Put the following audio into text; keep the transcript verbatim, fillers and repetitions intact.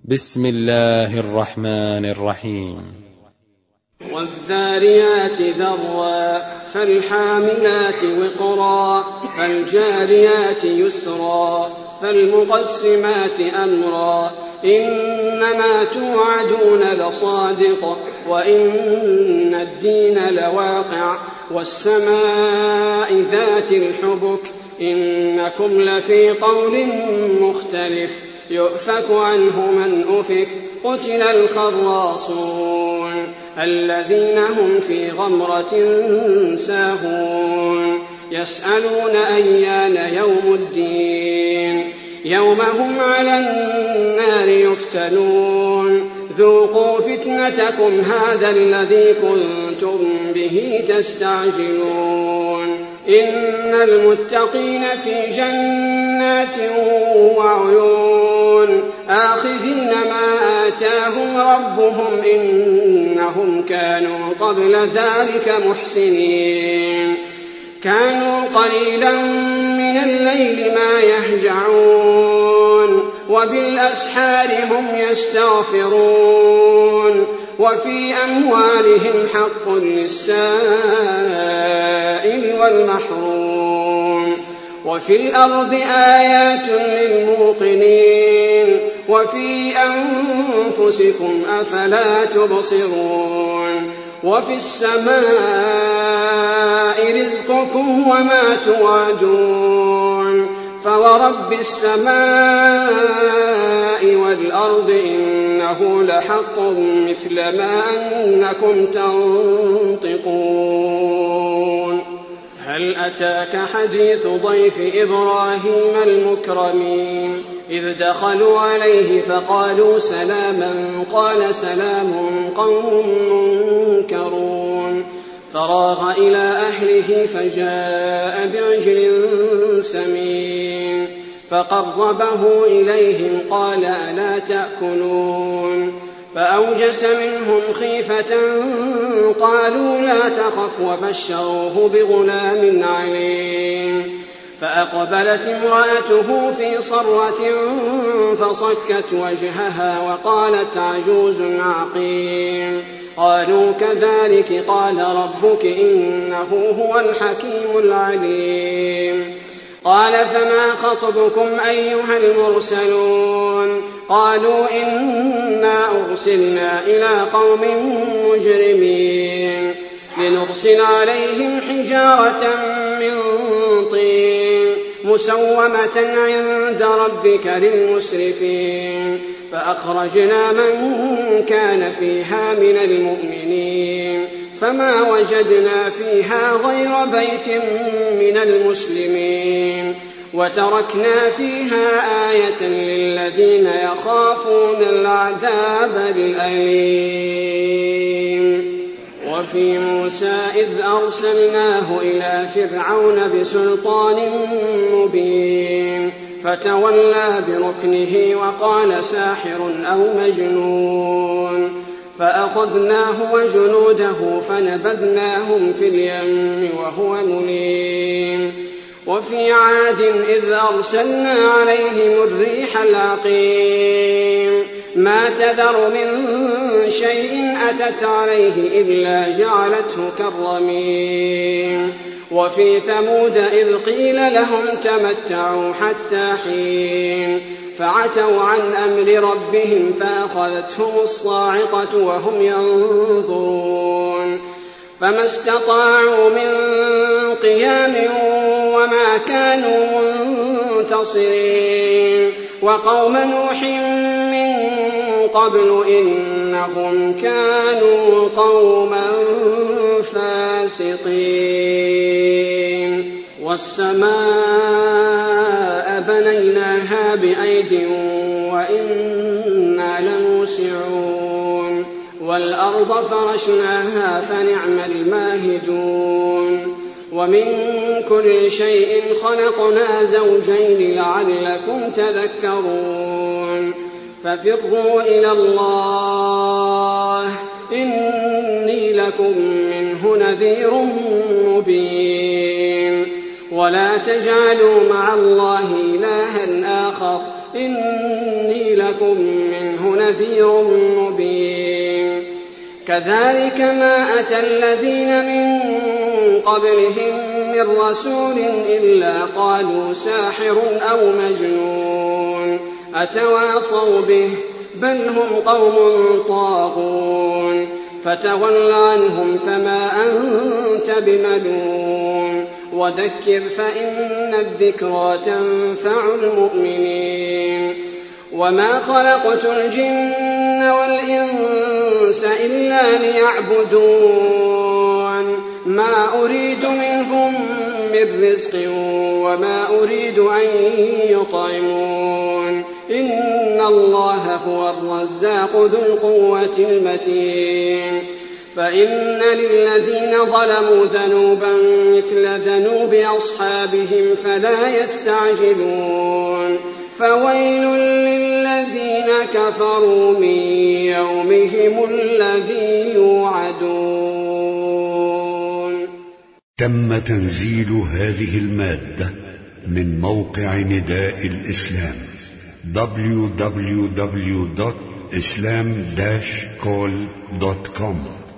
بسم الله الرحمن الرحيم. والذاريات ذروا فالحاملات وقرا فالجاريات يسرا فالمقسمات أمرا إنما توعدون لصادق وإن الدين لواقع والسماء ذات الحبك إنكم لفي قول مختلف يؤفك عنه من أفك قتل الخراصون الذين هم في غمرة ساهون يسألون أيان يوم الدين يوم هم على النار يفتنون ذوقوا فتنتكم هذا الذي كنتم به تستعجلون إن المتقين في جنات وعيون آخذين ما آتاهم ربهم إنهم كانوا قبل ذلك محسنين كانوا قليلا من الليل ما يهجعون وبالأسحار هم يستغفرون وفي أموالهم حق للسائل والمحروم وفي الأرض آيات للموقنين وفي أنفسكم أفلا تبصرون وفي السماء رزقكم وما توعدون فورب السماء والأرض إنه لحق مثل ما أنكم تنطقون هل أتاك حديث ضيف إبراهيم المكرمين إذ دخلوا عليه فقالوا سلاما قال سلام قوم منكرون فراغ إلى أهله فجاء بعجل سمين فقربه إليهم قال ألا تأكلون فأوجس منهم خيفة قالوا لا تخف وبشروه بغلام عليم فأقبلت امرأته في صرة فصكت وجهها وقالت عجوز عقيم قالوا كذلك قال ربك إنه هو الحكيم العليم قال فما خطبكم أيها المرسلون قالوا إنا أرسلنا إلى قوم مجرمين لنرسل عليهم حجارة من طين مسومة عند ربك للمسرفين فأخرجنا من كان فيها من المؤمنين فما وجدنا فيها غير بيت من المسلمين وتركنا فيها آية للذين يخافون العذاب الأليم وفي موسى إذ أرسلناه إلى فرعون بسلطان مبين فتولى بركنه وقال ساحر أو مجنون فأخذناه وجنوده فنبذناهم في اليم وهو مليم وفي عاد إذ أرسلنا عليهم الريح العقيم ما تذر من شيء أتت عليه إلا جعلته كالرميم وفي ثمود إذ قيل لهم تمتعوا حتى حين فعتوا عن أمر ربهم فأخذتهم الصاعقة وهم ينظرون فما استطاعوا من قيام وما كانوا منتصرين وقوم نوح من قبل إنهم كانوا قوما فاسقين والسماء بنيناها بأيد وإنا لموسعون والأرض فرشناها فنعم الماهدون ومن كل شيء خلقنا زوجين لعلكم تذكرون ففروا إلى الله إني لكم منه نذير مبين ولا تجعلوا مع الله إلها آخر إني لكم منه نذير مبين كذلك ما أتى الذين من قبلهم من رسول إلا قالوا ساحر أو مجنون أتواصوا به بل هم قوم طاغون فتول عنهم فما أنت بملوم وذكر فإن الذكرى تنفع المؤمنين وما خلقت الجن والإنس إلا ليعبدون ما أريد منهم من رزق وما أريد أن يطعمون إن الله هو الرزاق ذو القوة المتين فإن للذين ظلموا ذنوبا مثل ذنوب أصحابهم فلا يستعجلون فويل للذين كفروا من يومهم الذي يوعدون. تم تنزيل هذه المادة من موقع نداء الإسلام دبليو دبليو دبليو دوت إسلام داش كول دوت كوم.